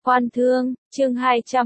Quan thương, chương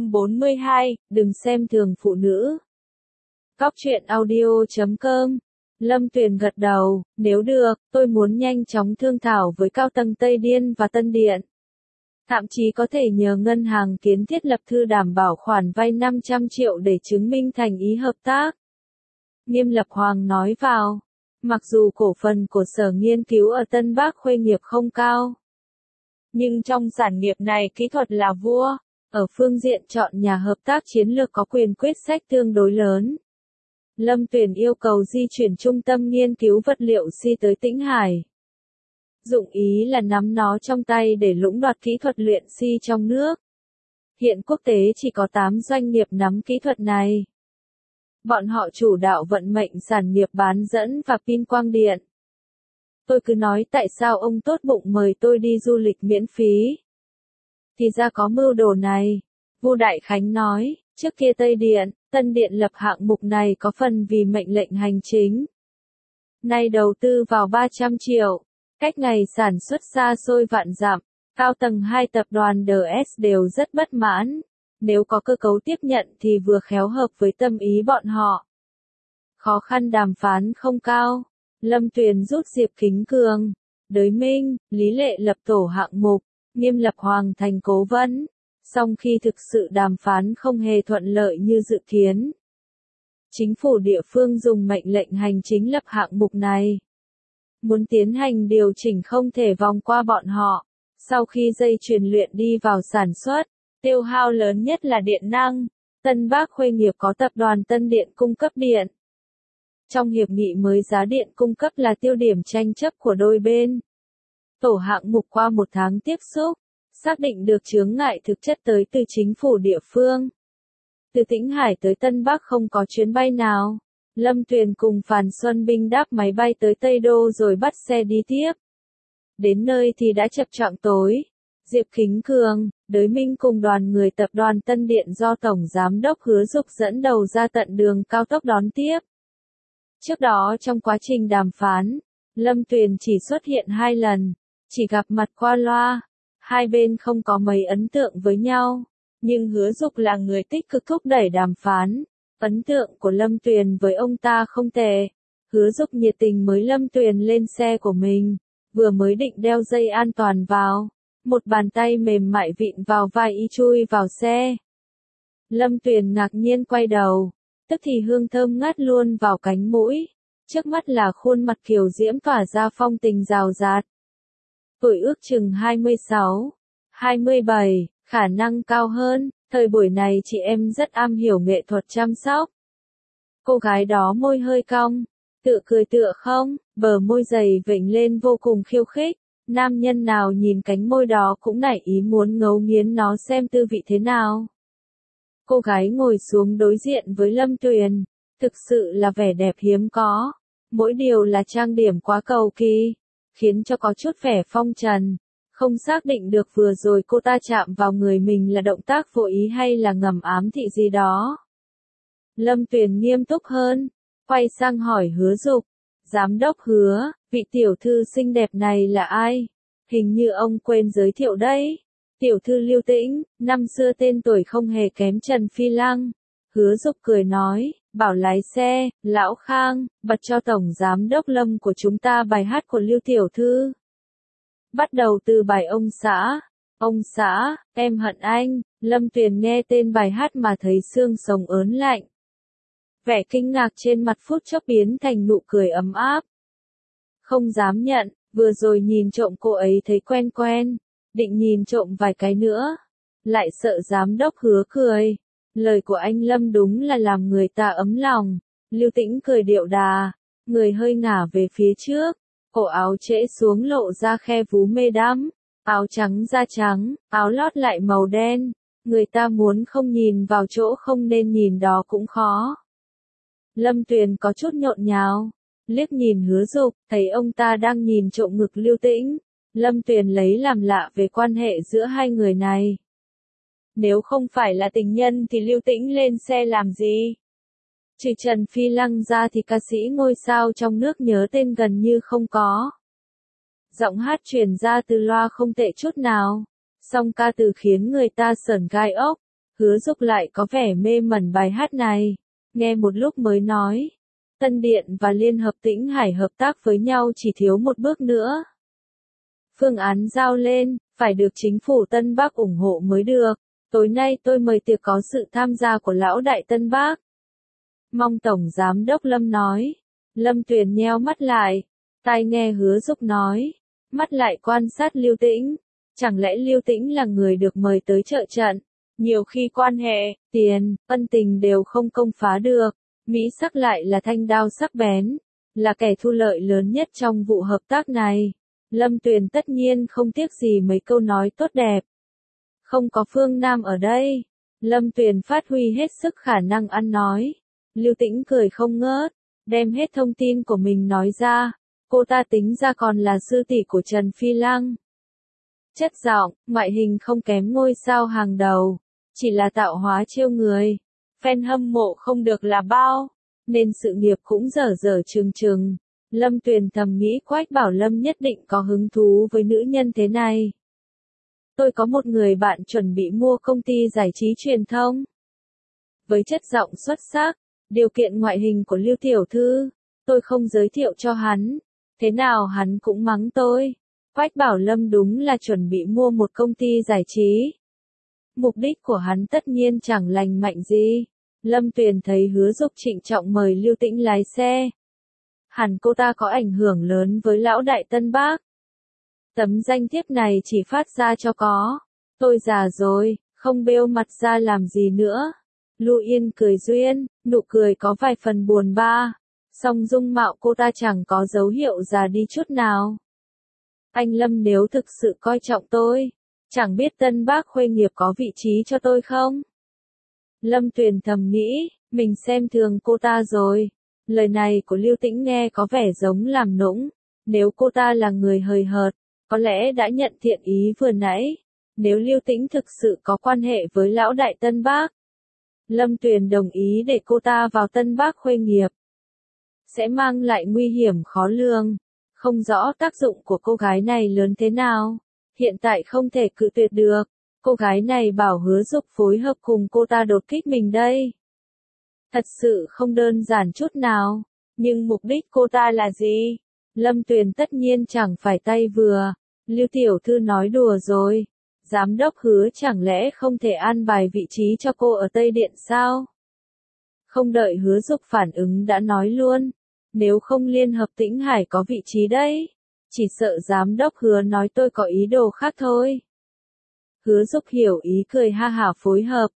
242, đừng xem thường phụ nữ. Cóc truyện audio.com. Lâm Tuyền gật đầu, nếu được, tôi muốn nhanh chóng thương thảo với cao tầng Tây Điên và Tân Điện. Thậm chí có thể nhờ ngân hàng kiến thiết lập thư đảm bảo khoản vay 500 triệu để chứng minh thành ý hợp tác. Nghiêm Lập Hoàng nói vào, mặc dù cổ phần của sở nghiên cứu ở Tân Bắc Khuê nghiệp không cao, nhưng trong sản nghiệp này kỹ thuật là vua, ở phương diện chọn nhà hợp tác chiến lược có quyền quyết sách tương đối lớn. Lâm Tuyền yêu cầu di chuyển trung tâm nghiên cứu vật liệu Si tới Tĩnh Hải. Dụng ý là nắm nó trong tay để lũng đoạt kỹ thuật luyện Si trong nước. Hiện quốc tế chỉ có 8 doanh nghiệp nắm kỹ thuật này. Bọn họ chủ đạo vận mệnh sản nghiệp bán dẫn và pin quang điện. Tôi cứ nói tại sao ông tốt bụng mời tôi đi du lịch miễn phí. Thì ra có mưu đồ này. Vu Đại Khánh nói, trước kia Tây Điện, Tân Điện lập hạng mục này có phần vì mệnh lệnh hành chính. Nay đầu tư vào 300 triệu, cách ngày sản xuất xa xôi vạn dặm, cao tầng hai tập đoàn DS đều rất bất mãn. Nếu có cơ cấu tiếp nhận thì vừa khéo hợp với tâm ý bọn họ. Khó khăn đàm phán không cao. Lâm Tuyền rút Diệp Kính Cường, Đới Minh, Lý Lệ lập tổ hạng mục, Nghiêm Lập Hoàng thành cố vấn. Song khi thực sự đàm phán không hề thuận lợi như dự kiến. Chính phủ địa phương dùng mệnh lệnh hành chính lập hạng mục này. Muốn tiến hành điều chỉnh không thể vòng qua bọn họ. Sau khi dây chuyền luyện đi vào sản xuất, tiêu hao lớn nhất là điện năng. Tân Bắc Khuê nghiệp có tập đoàn Tân Điện cung cấp điện. Trong hiệp nghị mới giá điện cung cấp là tiêu điểm tranh chấp của đôi bên. Tổ hạng mục qua một tháng tiếp xúc, xác định được chướng ngại thực chất tới từ chính phủ địa phương. Từ Tĩnh Hải tới Tân Bắc không có chuyến bay nào. Lâm Tuyền cùng Phàn Xuân Binh đáp máy bay tới Tây Đô rồi bắt xe đi tiếp. Đến nơi thì đã chập choạng tối. Diệp Kính Cường, Đới Minh cùng đoàn người tập đoàn Tân Điện do Tổng Giám đốc Hứa Dục dẫn đầu ra tận đường cao tốc đón tiếp. Trước đó trong quá trình đàm phán, Lâm Tuyền chỉ xuất hiện 2 lần, chỉ gặp mặt qua loa. Hai bên không có mấy ấn tượng với nhau, nhưng Hứa Dục là người tích cực thúc đẩy đàm phán. Ấn tượng của Lâm Tuyền với ông ta không tệ. Hứa Dục nhiệt tình mới Lâm Tuyền lên xe của mình, vừa mới định đeo dây an toàn vào. Một bàn tay mềm mại vịn vào vai y chui vào xe. Lâm Tuyền ngạc nhiên quay đầu, tức thì hương thơm ngát luôn vào cánh mũi. Trước mắt là khuôn mặt kiều diễm tỏa ra phong tình rào rạt. Tuổi ước chừng 26, 27, khả năng cao hơn, thời buổi này chị em rất am hiểu nghệ thuật chăm sóc. Cô gái đó môi hơi cong, tựa cười tựa không, bờ môi dày vểnh lên vô cùng khiêu khích. Nam nhân nào nhìn cánh môi đó cũng nảy ý muốn ngấu nghiến nó xem tư vị thế nào. Cô gái ngồi xuống đối diện với Lâm Tuyền, thực sự là vẻ đẹp hiếm có. Mỗi điều là trang điểm quá cầu kỳ, khiến cho có chút vẻ phong trần. Không xác định được vừa rồi cô ta chạm vào người mình là động tác vô ý hay là ngầm ám thị gì đó. Lâm Tuyền nghiêm túc hơn, quay sang hỏi Hứa Dục, Giám đốc Hứa, vị tiểu thư xinh đẹp này là ai? Hình như ông quên giới thiệu đấy. Tiểu thư Lưu Tĩnh, năm xưa tên tuổi không hề kém Trần Phi Lăng. Hứa Dục cười nói, bảo lái xe, Lão Khang, bật cho Tổng Giám đốc Lâm của chúng ta bài hát của Lưu tiểu thư. Bắt đầu từ bài ông xã. Ông xã, em hận anh. Lâm Tuyền nghe tên bài hát mà thấy xương sống ớn lạnh. Vẻ kinh ngạc trên mặt phút chốc biến thành nụ cười ấm áp. Không dám nhận, vừa rồi nhìn trộm cô ấy thấy quen quen, định nhìn trộm vài cái nữa. Lại sợ Giám đốc Hứa cười. Lời của anh Lâm đúng là làm người ta ấm lòng. Lưu Tĩnh cười điệu đà, người hơi ngả về phía trước. Cổ áo trễ xuống lộ ra khe vú mê đắm. Áo trắng da trắng, áo lót lại màu đen. Người ta muốn không nhìn vào chỗ không nên nhìn đó cũng khó. Lâm Tuyền có chút nhộn nhào, liếc nhìn Hứa Dục, thấy ông ta đang nhìn trộm ngực Lưu Tĩnh. Lâm Tuyền lấy làm lạ về quan hệ giữa hai người này. Nếu không phải là tình nhân thì Lưu Tĩnh lên xe làm gì? Trừ Trần Phi Lăng ra thì ca sĩ ngôi sao trong nước nhớ tên gần như không có. Giọng hát truyền ra từ loa không tệ chút nào. Song ca từ khiến người ta sởn gai ốc, Hứa Dục lại có vẻ mê mẩn bài hát này, nghe một lúc mới nói. Tân Điện và Liên hợp Tĩnh Hải hợp tác với nhau chỉ thiếu một bước nữa. Phương án giao lên, phải được chính phủ Tân Bắc ủng hộ mới được. Tối nay tôi mời tiệc có sự tham gia của lão đại Tân Bắc. Mong Tổng Giám đốc Lâm nói. Lâm Tuyền nheo mắt lại, tai nghe Hứa Dục nói, mắt lại quan sát Lưu Tĩnh. Chẳng lẽ Lưu Tĩnh là người được mời tới trợ trận? Nhiều khi quan hệ, tiền, ân tình đều không công phá được. Mỹ sắc lại là thanh đao sắc bén, là kẻ thu lợi lớn nhất trong vụ hợp tác này. Lâm Tuyền tất nhiên không tiếc gì mấy câu nói tốt đẹp. Không có Phương Nam ở đây. Lâm Tuyền phát huy hết sức khả năng ăn nói. Lưu Tĩnh cười không ngớt, đem hết thông tin của mình nói ra. Cô ta tính ra còn là sư tỷ của Trần Phi Lăng. Chất giọng, ngoại hình không kém ngôi sao hàng đầu, chỉ là tạo hóa trêu người. Fan hâm mộ không được là bao, nên sự nghiệp cũng dở dở chừng chừng. Lâm Tuyền thầm nghĩ Quách Bảo Lâm nhất định có hứng thú với nữ nhân thế này. Tôi có một người bạn chuẩn bị mua công ty giải trí truyền thông. Với chất giọng xuất sắc, điều kiện ngoại hình của Lưu tiểu thư, tôi không giới thiệu cho hắn. Thế nào hắn cũng mắng tôi. Quách Bảo Lâm đúng là chuẩn bị mua một công ty giải trí. Mục đích của hắn tất nhiên chẳng lành mạnh gì. Lâm Tuyền thấy Hứa Dục trịnh trọng mời Lưu Tĩnh lái xe. Hẳn cô ta có ảnh hưởng lớn với lão đại Tân Bắc. Tấm danh thiếp này chỉ phát ra cho có. Tôi già rồi, không bêu mặt ra làm gì nữa. Lưu Yên cười duyên, nụ cười có vài phần buồn ba. Song dung mạo cô ta chẳng có dấu hiệu già đi chút nào. Anh Lâm nếu thực sự coi trọng tôi, chẳng biết Tân Bắc Khuê nghiệp có vị trí cho tôi không? Lâm Tuyền thầm nghĩ, mình xem thường cô ta rồi. Lời này của Lưu Tĩnh nghe có vẻ giống làm nũng. Nếu cô ta là người hời hợt, có lẽ đã nhận thiện ý vừa nãy. Nếu Lưu Tĩnh thực sự có quan hệ với lão đại Tân Bắc, Lâm Tuyền đồng ý để cô ta vào Tân Bắc Khuê nghiệp. Sẽ mang lại nguy hiểm khó lường. Không rõ tác dụng của cô gái này lớn thế nào. Hiện tại không thể cự tuyệt được. Cô gái này bảo Hứa Dục phối hợp cùng cô ta đột kích mình đây. Thật sự không đơn giản chút nào. Nhưng mục đích cô ta là gì? Lâm Tuyền tất nhiên chẳng phải tay vừa. Lưu tiểu thư nói đùa rồi. Giám đốc Hứa chẳng lẽ không thể an bài vị trí cho cô ở Tây Điện sao? Không đợi Hứa Dục phản ứng đã nói luôn. Nếu không Liên hợp Tĩnh Hải có vị trí đấy. Chỉ sợ giám đốc Hứa nói tôi có ý đồ khác thôi. Hứa Dục hiểu ý cười ha hả phối hợp.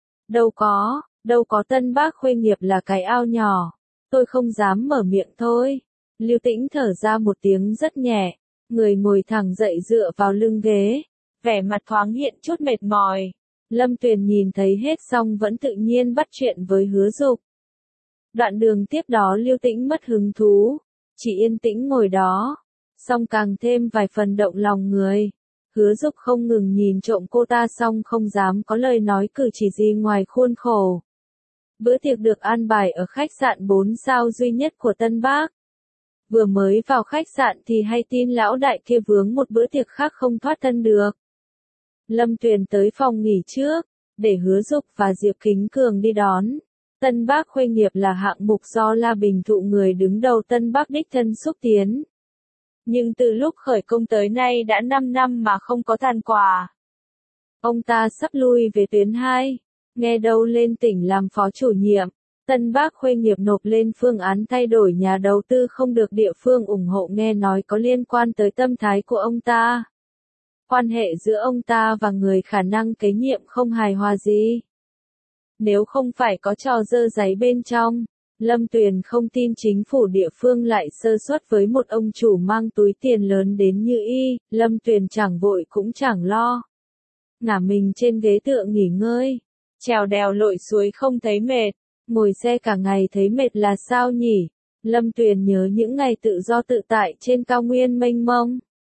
Đâu có Tân Bắc Khuê nghiệp là cái ao nhỏ. Tôi không dám mở miệng thôi. Lưu Tĩnh thở ra một tiếng rất nhẹ. Người ngồi thẳng dậy dựa vào lưng ghế. Vẻ mặt thoáng hiện chút mệt mỏi. Lâm Tuyền nhìn thấy hết xong vẫn tự nhiên bắt chuyện với Hứa Dục. Đoạn đường tiếp đó Lưu Tĩnh mất hứng thú. Chỉ yên tĩnh ngồi đó. Song càng thêm vài phần động lòng người. Hứa Dục không ngừng nhìn trộm cô ta song không dám có lời nói cử chỉ gì ngoài khuôn khổ. Bữa tiệc được an bài ở khách sạn 4 sao duy nhất của Tân Bắc. Vừa mới vào khách sạn thì hay tin lão đại kia vướng một bữa tiệc khác không thoát thân được. Lâm Tuyền tới phòng nghỉ trước, để Hứa Dục và Diệp Kính Cường đi đón. Tân Bắc Khuê nghiệp là hạng mục do La Bình Thụ người đứng đầu Tân Bắc đích thân xúc tiến. Nhưng từ lúc khởi công tới nay đã 5 năm mà không có thành quả. Ông ta sắp lui về tuyến 2, nghe đâu lên tỉnh làm phó chủ nhiệm. Tân Bắc Khuê nghiệp nộp lên phương án thay đổi nhà đầu tư không được địa phương ủng hộ nghe nói có liên quan tới tâm thái của ông ta. Quan hệ giữa ông ta và người khả năng kế nhiệm không hài hòa gì. Nếu không phải có trò dơ giấy bên trong, Lâm Tuyền không tin chính phủ địa phương lại sơ suất với một ông chủ mang túi tiền lớn đến như y. Lâm Tuyền chẳng vội cũng chẳng lo. Ngả mình trên ghế tựa nghỉ ngơi. Trèo đèo lội suối không thấy mệt. Ngồi xe cả ngày thấy mệt là sao nhỉ? Lâm Tuyền nhớ những ngày tự do tự tại trên cao nguyên mênh mông.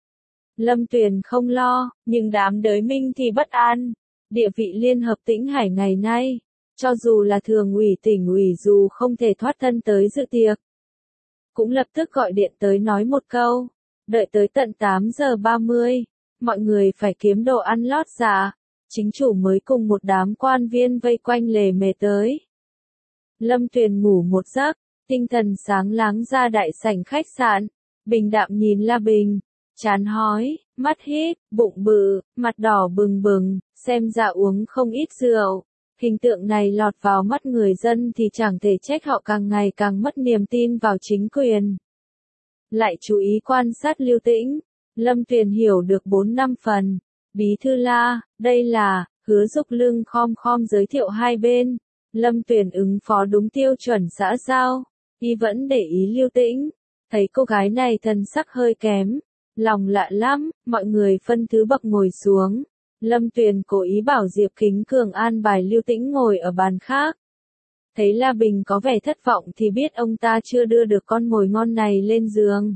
Lâm Tuyền không lo, nhưng đám đới minh thì bất an. Địa vị Liên hợp Tĩnh Hải ngày nay, cho dù là thường ủy tỉnh ủy dù không thể thoát thân tới dự tiệc, cũng lập tức gọi điện tới nói một câu. Đợi tới tận 8 giờ 30, mọi người phải kiếm đồ ăn lót dạ. Chính chủ mới cùng một đám quan viên vây quanh lề mề tới. Lâm Tuyền ngủ một giấc, tinh thần sáng láng ra đại sảnh khách sạn, bình đạm nhìn La Bình, chán hói, mắt hít, bụng bự, mặt đỏ bừng bừng, xem ra uống không ít rượu. Hình tượng này lọt vào mắt người dân thì chẳng thể trách họ càng ngày càng mất niềm tin vào chính quyền. Lại chú ý quan sát Lưu Tĩnh, Lâm Tuyền hiểu được 4-5 phần. Bí thư La, đây là, Hứa Dục lưng khom khom giới thiệu hai bên. Lâm Tuyền ứng phó đúng tiêu chuẩn xã giao, y vẫn để ý Lưu Tĩnh. Thấy cô gái này thân sắc hơi kém, lòng lạ lắm, mọi người phân thứ bậc ngồi xuống. Lâm Tuyền cố ý bảo Diệp Kính Cường an bài Lưu Tĩnh ngồi ở bàn khác. Thấy La Bình có vẻ thất vọng thì biết ông ta chưa đưa được con mồi ngon này lên giường.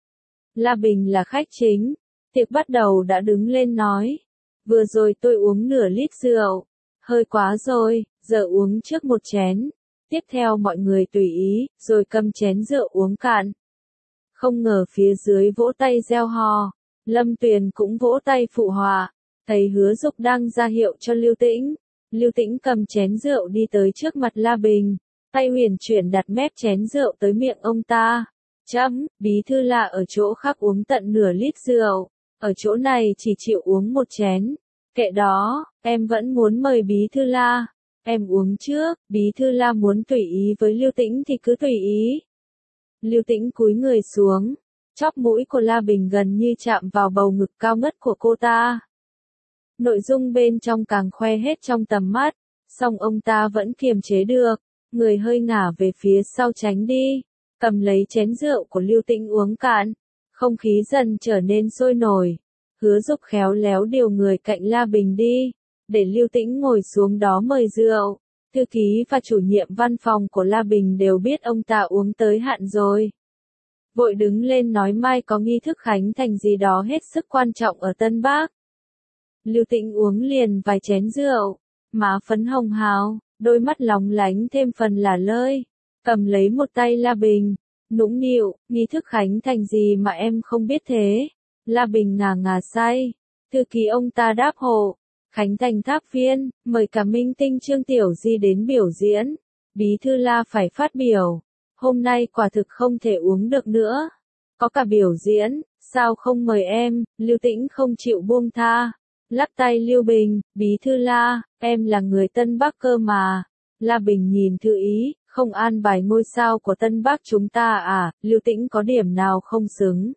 La Bình là khách chính, tiệc bắt đầu đã đứng lên nói. Vừa rồi tôi uống nửa lít rượu, hơi quá rồi, giờ uống trước một chén. Tiếp theo mọi người tùy ý, rồi cầm chén rượu uống cạn. Không ngờ phía dưới vỗ tay reo hò, Lâm Tuyền cũng vỗ tay phụ họa. Thấy Hứa Dục đang ra hiệu cho Lưu Tĩnh. Lưu Tĩnh cầm chén rượu đi tới trước mặt La Bình, tay huyền chuyển đặt mép chén rượu tới miệng ông ta. Bí thư La ở chỗ khác uống tận nửa lít rượu, ở chỗ này chỉ chịu uống một chén. Kệ đó, em vẫn muốn mời bí thư La. Em uống trước, bí thư La muốn tùy ý với Lưu Tĩnh thì cứ tùy ý. Lưu Tĩnh cúi người xuống, chóp mũi của La Bình gần như chạm vào bầu ngực cao ngất của cô ta. Nội dung bên trong càng khoe hết trong tầm mắt, song ông ta vẫn kiềm chế được, người hơi ngả về phía sau tránh đi, cầm lấy chén rượu của Lưu Tĩnh uống cạn, không khí dần trở nên sôi nổi. Hứa Dục khéo léo điều người cạnh La Bình đi, để Lưu Tĩnh ngồi xuống đó mời rượu. Thư ký và chủ nhiệm văn phòng của La Bình đều biết ông ta uống tới hạn rồi. Vội đứng lên nói mai có nghi thức khánh thành gì đó hết sức quan trọng ở Tân Bắc. Lưu Tĩnh uống liền vài chén rượu, má phấn hồng hào, đôi mắt lóng lánh thêm phần lả lơi, cầm lấy một tay La Bình, nũng nịu, nghi thức khánh thành gì mà em không biết thế. La Bình ngà ngà say, thư ký ông ta đáp hộ, khánh thành tháp viên, mời cả minh tinh Trương Tiểu Di đến biểu diễn, bí thư La phải phát biểu, hôm nay quả thực không thể uống được nữa, có cả biểu diễn, sao không mời em. Lưu Tĩnh không chịu buông tha. Lắc tay Lưu Bình, bí thư La, em là người Tân Bắc cơ mà. La Bình nhìn thư ý, không an bài ngôi sao của Tân Bắc chúng ta à, Lưu Tĩnh có điểm nào không xứng.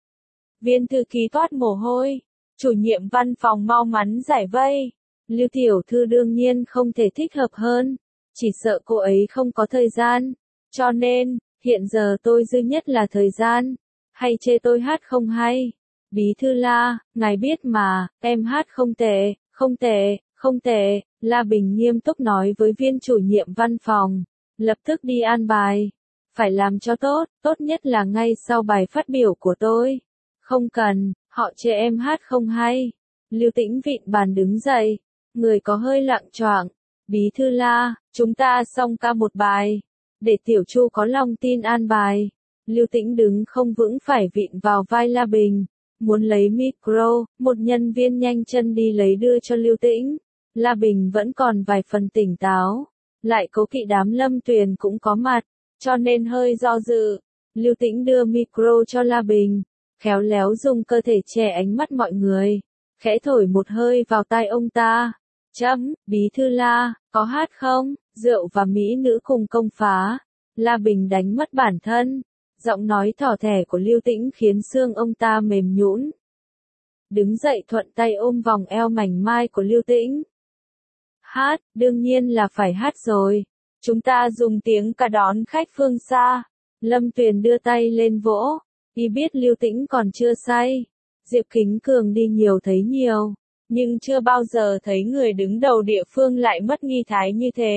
Viên thư ký toát mồ hôi, chủ nhiệm văn phòng mau mắn giải vây. Lưu tiểu thư đương nhiên không thể thích hợp hơn, chỉ sợ cô ấy không có thời gian, cho nên, hiện giờ tôi duy nhất là thời gian, hay chê tôi hát không hay. Bí thư La, ngài biết mà, em hát không tệ, không tệ, không tệ. La Bình nghiêm túc nói với viên chủ nhiệm văn phòng, lập tức đi an bài, phải làm cho tốt, tốt nhất là ngay sau bài phát biểu của tôi. Không cần, họ chê em hát không hay. Lưu Tĩnh vịn bàn đứng dậy, người có hơi lạng choạng. Bí thư La, chúng ta xong ca một bài, để Tiểu Chu có lòng tin an bài. Lưu Tĩnh đứng không vững phải vịn vào vai La Bình, muốn lấy micro, một nhân viên nhanh chân đi lấy đưa cho Lưu Tĩnh. La Bình vẫn còn vài phần tỉnh táo, lại cố kỵ đám Lâm Tuyền cũng có mặt, cho nên hơi do dự. Lưu Tĩnh đưa micro cho La Bình, khéo léo dùng cơ thể che ánh mắt mọi người, khẽ thổi một hơi vào tai ông ta. Bí thư La, có hát không? Rượu và mỹ nữ cùng công phá. La Bình đánh mất bản thân. Giọng nói thỏ thẻ của Lưu Tĩnh khiến xương ông ta mềm nhũn. Đứng dậy thuận tay ôm vòng eo mảnh mai của Lưu Tĩnh. Hát, đương nhiên là phải hát rồi. Chúng ta dùng tiếng ca đón khách phương xa. Lâm Tuyền đưa tay lên vỗ. Y biết Lưu Tĩnh còn chưa say. Diệp Kính Cường đi nhiều thấy nhiều, nhưng chưa bao giờ thấy người đứng đầu địa phương lại mất nghi thái như thế.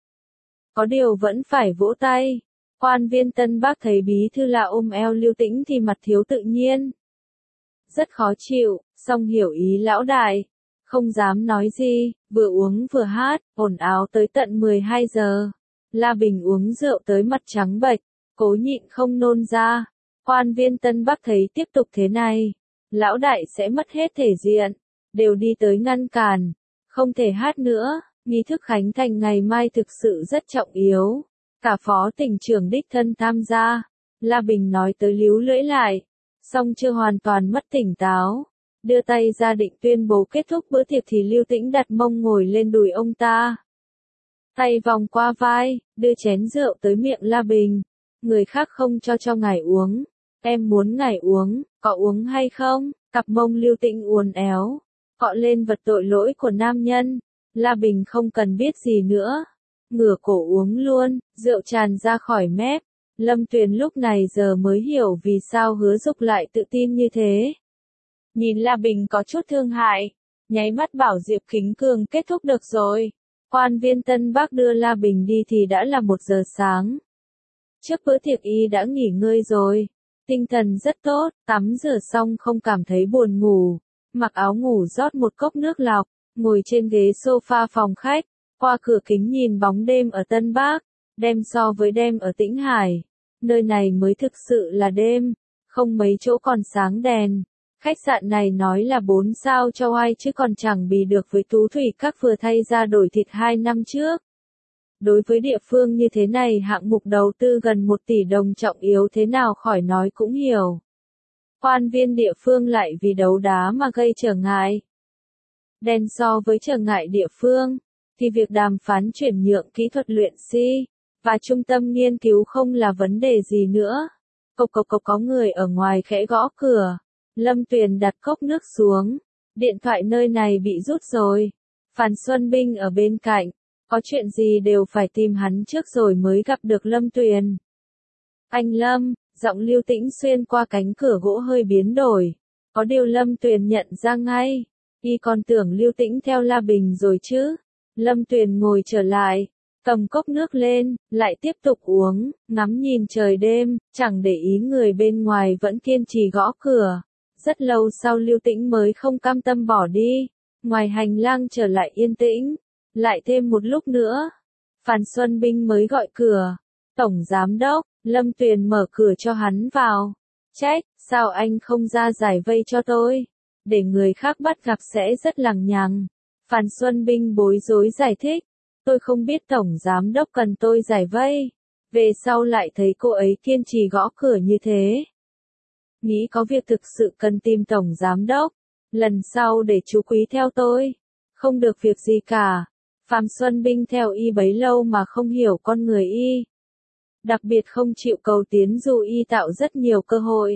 Có điều vẫn phải vỗ tay. Quan viên Tân Bắc thấy bí thư La ôm eo Lưu Tĩnh thì mặt thiếu tự nhiên. Rất khó chịu, song hiểu ý lão đại. Không dám nói gì, vừa uống vừa hát, ồn ào tới tận 12 giờ. La Bình uống rượu tới mặt trắng bệch, cố nhịn không nôn ra. Quan viên Tân Bắc thấy tiếp tục thế này, lão đại sẽ mất hết thể diện, đều đi tới ngăn cản, không thể hát nữa, nghi thức khánh thành ngày mai thực sự rất trọng yếu, cả phó tỉnh trưởng đích thân tham gia, La Bình nói tới líu lưỡi lại, song chưa hoàn toàn mất tỉnh táo, đưa tay ra định tuyên bố kết thúc bữa tiệc thì Lưu Tĩnh đặt mông ngồi lên đùi ông ta. Tay vòng qua vai, đưa chén rượu tới miệng La Bình, người khác không cho ngài uống, em muốn ngài uống, có uống hay không? Cặp mông Lưu Tĩnh uốn éo, cọ lên vật tội lỗi của nam nhân, La Bình không cần biết gì nữa, ngửa cổ uống luôn, rượu tràn ra khỏi mép, Lâm Tuyền lúc này giờ mới hiểu vì sao Hứa Dục lại tự tin như thế. Nhìn La Bình có chút thương hại, nháy mắt bảo Diệp Kính Cường kết thúc được rồi. Quan viên Tân Bắc đưa La Bình đi thì đã là 1 giờ sáng. Trước bữa tiệc y đã nghỉ ngơi rồi, tinh thần rất tốt, tắm rửa xong không cảm thấy buồn ngủ, mặc áo ngủ rót một cốc nước lọc, ngồi trên ghế sofa phòng khách, qua cửa kính nhìn bóng đêm ở Tân Bắc, đêm so với đêm ở Tĩnh Hải, nơi này mới thực sự là đêm, không mấy chỗ còn sáng đèn. Khách sạn này nói là 4 sao cho ai chứ còn chẳng bì được với Tú Thủy Các vừa thay ra đổi thịt 2 năm trước. Đối với địa phương như thế này hạng mục đầu tư gần 1 tỷ đồng trọng yếu thế nào khỏi nói cũng hiểu. Quan viên địa phương lại vì đấu đá mà gây trở ngại. Đen so với trở ngại địa phương, thì việc đàm phán chuyển nhượng kỹ thuật luyện si, và trung tâm nghiên cứu không là vấn đề gì nữa. Cộc có người ở ngoài khẽ gõ cửa. Lâm Tuyền đặt cốc nước xuống, điện thoại nơi này bị rút rồi. Phan Xuân Binh ở bên cạnh, có chuyện gì đều phải tìm hắn trước rồi mới gặp được Lâm Tuyền. Anh Lâm, giọng Lưu Tĩnh xuyên qua cánh cửa gỗ hơi biến đổi. Có điều Lâm Tuyền nhận ra ngay, y còn tưởng Lưu Tĩnh theo La Bình rồi chứ. Lâm Tuyền ngồi trở lại, cầm cốc nước lên, lại tiếp tục uống, ngắm nhìn trời đêm, chẳng để ý người bên ngoài vẫn kiên trì gõ cửa. Rất lâu sau Lưu Tĩnh mới không cam tâm bỏ đi, ngoài hành lang trở lại yên tĩnh, lại thêm một lúc nữa. Phan Xuân Binh mới gọi cửa, Tổng Giám Đốc, Lâm Tuyền mở cửa cho hắn vào, trách, sao anh không ra giải vây cho tôi, để người khác bắt gặp sẽ rất lằng nhằng. Phan Xuân Binh bối rối giải thích, tôi không biết Tổng Giám Đốc cần tôi giải vây, về sau lại thấy cô ấy kiên trì gõ cửa như thế. Nghĩ có việc thực sự cần tìm Tổng Giám Đốc, lần sau để chú Quý theo tôi, không được việc gì cả. Phạm Xuân Binh theo y bấy lâu mà không hiểu con người y. Đặc biệt không chịu cầu tiến dù y tạo rất nhiều cơ hội.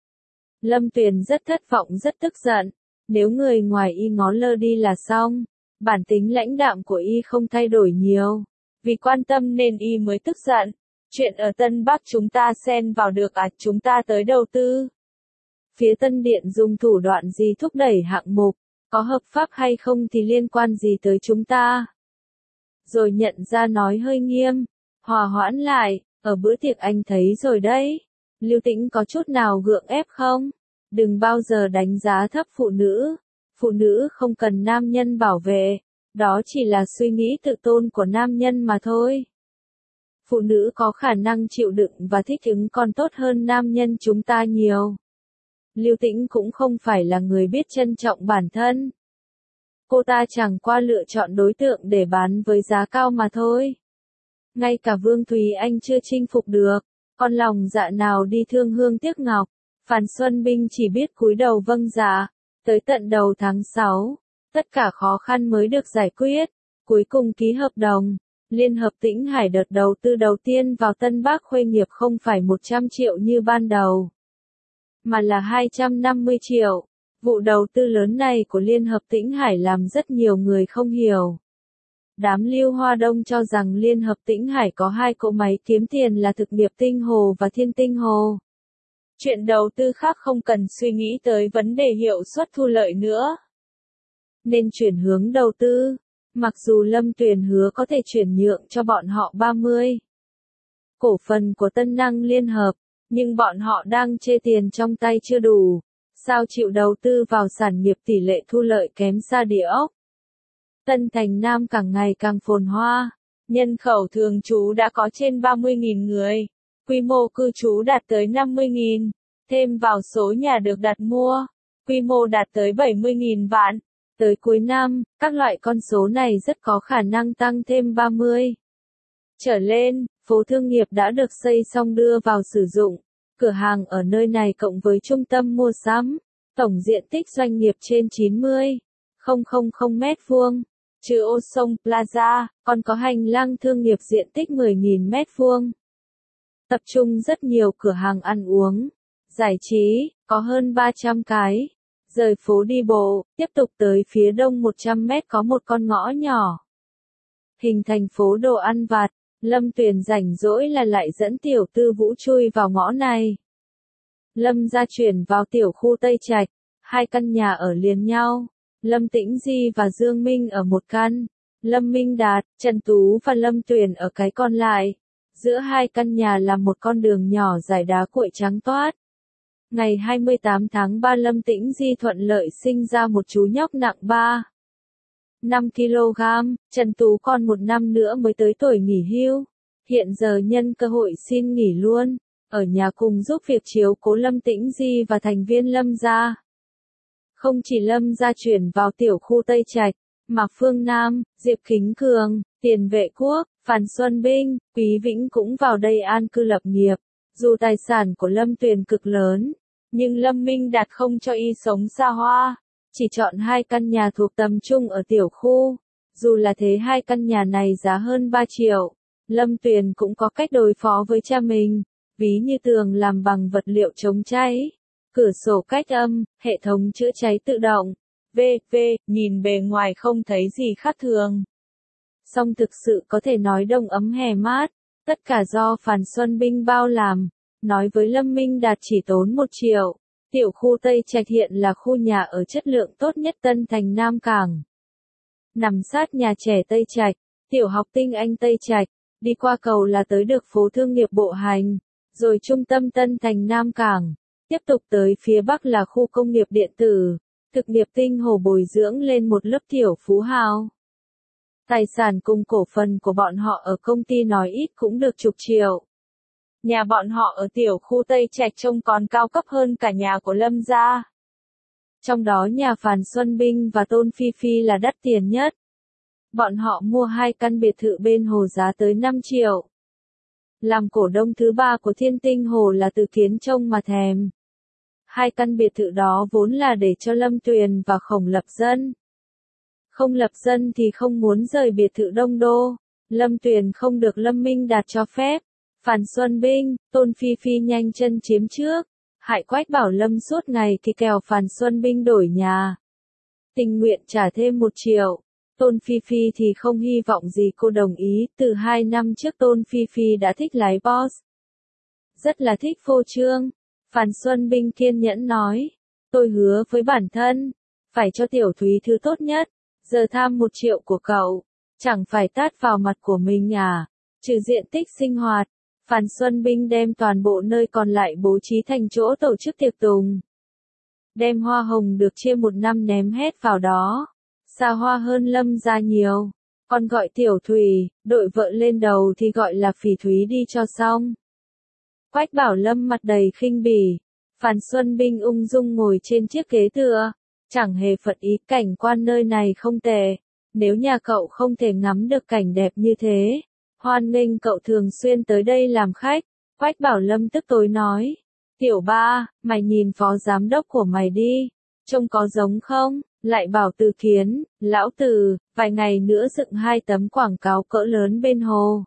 Lâm Tuyền rất thất vọng rất tức giận, nếu người ngoài y ngó lơ đi là xong, bản tính lãnh đạm của y không thay đổi nhiều, vì quan tâm nên y mới tức giận. Chuyện ở Tân Bắc chúng ta xen vào được à, chúng ta tới đầu tư. Phía Tân Điện dùng thủ đoạn gì thúc đẩy hạng mục, có hợp pháp hay không thì liên quan gì tới chúng ta. Rồi nhận ra nói hơi nghiêm, hòa hoãn lại, ở bữa tiệc anh thấy rồi đấy. Lưu Tĩnh có chút nào gượng ép không? Đừng bao giờ đánh giá thấp phụ nữ không cần nam nhân bảo vệ, đó chỉ là suy nghĩ tự tôn của nam nhân mà thôi. Phụ nữ có khả năng chịu đựng và thích ứng còn tốt hơn nam nhân chúng ta nhiều. Lưu Tĩnh cũng không phải là người biết trân trọng bản thân. Cô ta chẳng qua lựa chọn đối tượng để bán với giá cao mà thôi. Ngay cả Vương Thúy Anh chưa chinh phục được, con lòng dạ nào đi thương hương tiếc ngọc. Phan Xuân Binh chỉ biết cúi đầu vâng dạ. Tới tận đầu tháng 6, tất cả khó khăn mới được giải quyết. Cuối cùng ký hợp đồng. Liên hợp Tĩnh Hải đợt đầu tư đầu tiên vào Tân Bắc Khuê nghiệp không phải 100 triệu như ban đầu, mà là 250 triệu. Vụ đầu tư lớn này của Liên hợp Tĩnh Hải làm rất nhiều người không hiểu. Đám Lưu Hoa Đông cho rằng Liên hợp Tĩnh Hải có 2 cỗ máy kiếm tiền là Thực nghiệp Tinh Hồ và Thiên Tinh Hồ. Chuyện đầu tư khác không cần suy nghĩ tới vấn đề hiệu suất thu lợi nữa, nên chuyển hướng đầu tư. Mặc dù Lâm Tuyền hứa có thể chuyển nhượng cho bọn họ 30 cổ phần của Tân Năng Liên Hợp, nhưng bọn họ đang chê tiền trong tay chưa đủ, sao chịu đầu tư vào sản nghiệp tỷ lệ thu lợi kém xa địa ốc. Tân Thành Nam càng ngày càng phồn hoa, nhân khẩu thường trú đã có trên 30.000 người, quy mô cư trú đạt tới 50.000, thêm vào số nhà được đặt mua, quy mô đạt tới 70.000 vạn. Tới cuối năm, các loại con số này rất có khả năng tăng thêm 30 trở lên. Phố thương nghiệp đã được xây xong đưa vào sử dụng. Cửa hàng ở nơi này cộng với trung tâm mua sắm, tổng diện tích doanh nghiệp trên 90,000 mét vuông. Trừ Ocean Plaza, còn có hành lang thương nghiệp diện tích 10.000 mét vuông. Tập trung rất nhiều cửa hàng ăn uống, giải trí, có hơn 300 cái. Rời phố đi bộ, tiếp tục tới phía đông 100 mét có một con ngõ nhỏ. Hình thành phố đồ ăn vặt, Lâm Tuyền rảnh rỗi là lại dẫn Tiểu Tư Vũ chui vào ngõ này. Lâm gia chuyển vào tiểu khu Tây Trạch, 2 căn nhà ở liền nhau. Lâm Tĩnh Di và Dương Minh ở một căn, Lâm Minh Đạt, Trần Tú và Lâm Tuyền ở cái còn lại. Giữa 2 căn nhà là một con đường nhỏ dải đá cuội trắng toát. Ngày 28 tháng 3 Lâm Tĩnh Di thuận lợi sinh ra một chú nhóc nặng 5 kg, Trần Tú còn 1 năm nữa mới tới tuổi nghỉ hưu. Hiện giờ nhân cơ hội xin nghỉ luôn, ở nhà cùng giúp việc chiếu cố Lâm Tĩnh Di và thành viên Lâm gia. Không chỉ Lâm gia chuyển vào tiểu khu Tây Trạch, mà Phương Nam, Diệp Kính Cường, Tiền Vệ Quốc, Phan Xuân Binh, Quý Vĩnh cũng vào đây an cư lập nghiệp. Dù tài sản của Lâm Tuyền cực lớn, nhưng Lâm Minh Đạt không cho y sống xa hoa, chỉ chọn 2 căn nhà thuộc tầm trung ở tiểu khu. Dù là thế 2 căn nhà này giá hơn 3 triệu, Lâm Tuyền cũng có cách đối phó với cha mình, ví như tường làm bằng vật liệu chống cháy, cửa sổ cách âm, hệ thống chữa cháy tự động. Nhìn bề ngoài không thấy gì khác thường. Song thực sự có thể nói đông ấm hè mát, tất cả do Phan Xuân Binh bao làm. Nói với Lâm Minh Đạt chỉ tốn 1 triệu. Tiểu khu Tây Trạch hiện là khu nhà ở chất lượng tốt nhất Tân Thành Nam Cảng. Nằm sát nhà trẻ Tây Trạch, tiểu học Tinh Anh Tây Trạch, đi qua cầu là tới được phố thương nghiệp Bộ Hành, rồi trung tâm Tân Thành Nam Cảng. Tiếp tục tới phía bắc là khu công nghiệp điện tử, thực nghiệp Tinh Hồ bồi dưỡng lên một lớp tiểu phú hào. Tài sản cùng cổ phần của bọn họ ở công ty nói ít cũng được chục triệu. Nhà bọn họ ở tiểu khu Tây Trạch trông còn cao cấp hơn cả nhà của Lâm gia. Trong đó nhà Phan Xuân Binh và Tôn Phi Phi là đắt tiền nhất. Bọn họ mua 2 căn biệt thự bên hồ giá tới 5 triệu. Làm cổ đông thứ 3 của Thiên Tinh Hồ là Từ Kiến trông mà thèm. 2 căn biệt thự đó vốn là để cho Lâm Tuyền và Khổng lập dân. Không lập dân thì không muốn rời biệt thự Đông Đô. Lâm Tuyền không được Lâm Minh Đạt cho phép. Phan Xuân Binh, Tôn Phi Phi nhanh chân chiếm trước. Hại Quách Bảo Lâm suốt ngày thì kèo Phan Xuân Binh đổi nhà. Tình nguyện trả thêm 1 triệu. Tôn Phi Phi thì không hy vọng gì cô đồng ý. Từ 2 năm trước Tôn Phi Phi đã thích lái boss. Rất là thích phô trương. Phan Xuân Binh kiên nhẫn nói. Tôi hứa với bản thân. Phải cho Tiểu Thúy thứ tốt nhất. Giờ tham 1 triệu của cậu. Chẳng phải tát vào mặt của mình à. Trừ diện tích sinh hoạt. Phan Xuân Binh đem toàn bộ nơi còn lại bố trí thành chỗ tổ chức tiệc tùng. Đem hoa hồng được chia 1 năm ném hết vào đó. Xa hoa hơn Lâm gia nhiều. Còn gọi Tiểu Thủy, đội vợ lên đầu thì gọi là Phỉ Thúy đi cho xong. Quách Bảo Lâm mặt đầy khinh bỉ. Phan Xuân Binh ung dung ngồi trên chiếc ghế tựa. Chẳng hề phật ý, cảnh quan nơi này không tệ. Nếu nhà cậu không thể ngắm được cảnh đẹp như thế, hoan nghênh cậu thường xuyên tới đây làm khách. Quách Bảo Lâm tức tối nói. Tiểu Ba, mày nhìn phó giám đốc của mày đi. Trông có giống không? Lại bảo Từ Kiến, lão Từ, vài ngày nữa dựng 2 tấm quảng cáo cỡ lớn bên hồ.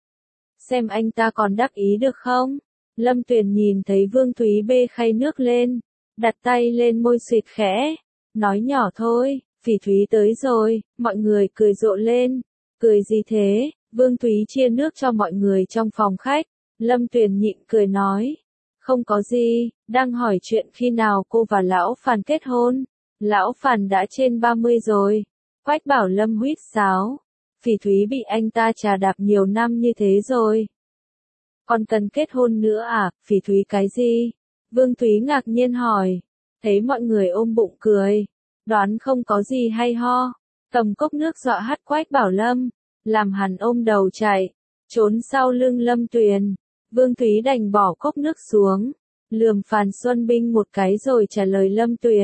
Xem anh ta còn đắc ý được không? Lâm Tuyền nhìn thấy Vương Thúy bê khay nước lên, đặt tay lên môi xịt khẽ, nói nhỏ thôi, Phỉ Thúy tới rồi, mọi người cười rộ lên. Cười gì thế? Vương Thúy chia nước cho mọi người trong phòng khách. Lâm Tuyền nhịn cười nói. Không có gì, đang hỏi chuyện khi nào cô và lão Phan kết hôn. Lão Phan đã trên 30 rồi. Quách Bảo Lâm huýt sáo. Phỉ Thúy bị anh ta trà đạp nhiều năm như thế rồi. Còn cần kết hôn nữa à? Phỉ Thúy cái gì? Vương Thúy ngạc nhiên hỏi. Thấy mọi người ôm bụng cười. Đoán không có gì hay ho. Cầm cốc nước dọa hắt Quách Bảo Lâm. Làm hắn ôm đầu chạy. Trốn sau lưng Lâm Tuyền. Vương Thúy đành bỏ cốc nước xuống. Lườm Phan Xuân Binh một cái rồi trả lời Lâm Tuyền.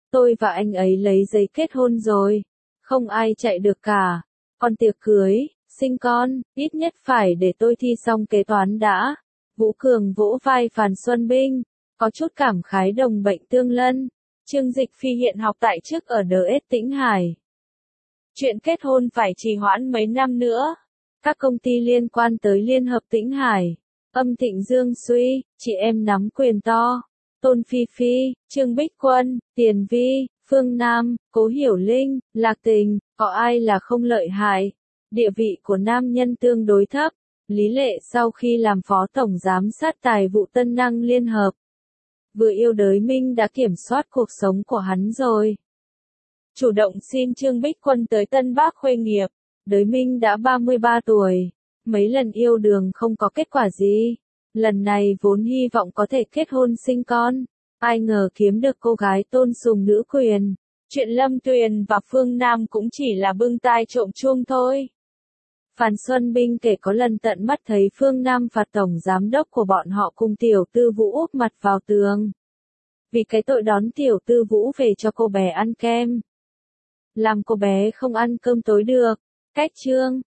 Tôi và anh ấy lấy giấy kết hôn rồi. Không ai chạy được cả. Còn tiệc cưới, sinh con, ít nhất phải để tôi thi xong kế toán đã. Vũ Cường vỗ vai Phan Xuân Binh, có chút cảm khái đồng bệnh tương lân. Trương Dịch Phi hiện học tại chức ở DS Tĩnh Hải. Chuyện kết hôn phải trì hoãn mấy năm nữa. Các công ty liên quan tới Liên Hợp Tĩnh Hải, Âm Thịnh Dương Suy, chị em nắm quyền to. Tôn Phi Phi, Trương Bích Quân, Tiền Vi, Phương Nam, Cố Hiểu Linh, Lạc Tình, có ai là không lợi hại. Địa vị của nam nhân tương đối thấp. Lý Lệ sau khi làm phó tổng giám sát tài vụ Tân Năng Liên Hợp, vừa yêu đới Minh đã kiểm soát cuộc sống của hắn rồi. Chủ động xin Trương Bích Quân tới Tân Bắc khuê nghiệp. Đới Minh đã 33 tuổi. Mấy lần yêu đương không có kết quả gì. Lần này vốn hy vọng có thể kết hôn sinh con. Ai ngờ kiếm được cô gái tôn sùng nữ quyền. Chuyện Lâm Tuyền và Phương Nam cũng chỉ là bưng tai trộm chuông thôi. Phan Xuân Binh kể có lần tận mắt thấy Phương Nam phạt tổng giám đốc của bọn họ cùng tiểu tư Vũ úp mặt vào tường. Vì cái tội đón tiểu tư Vũ về cho cô bé ăn kem. Làm cô bé không ăn cơm tối được. Cách chương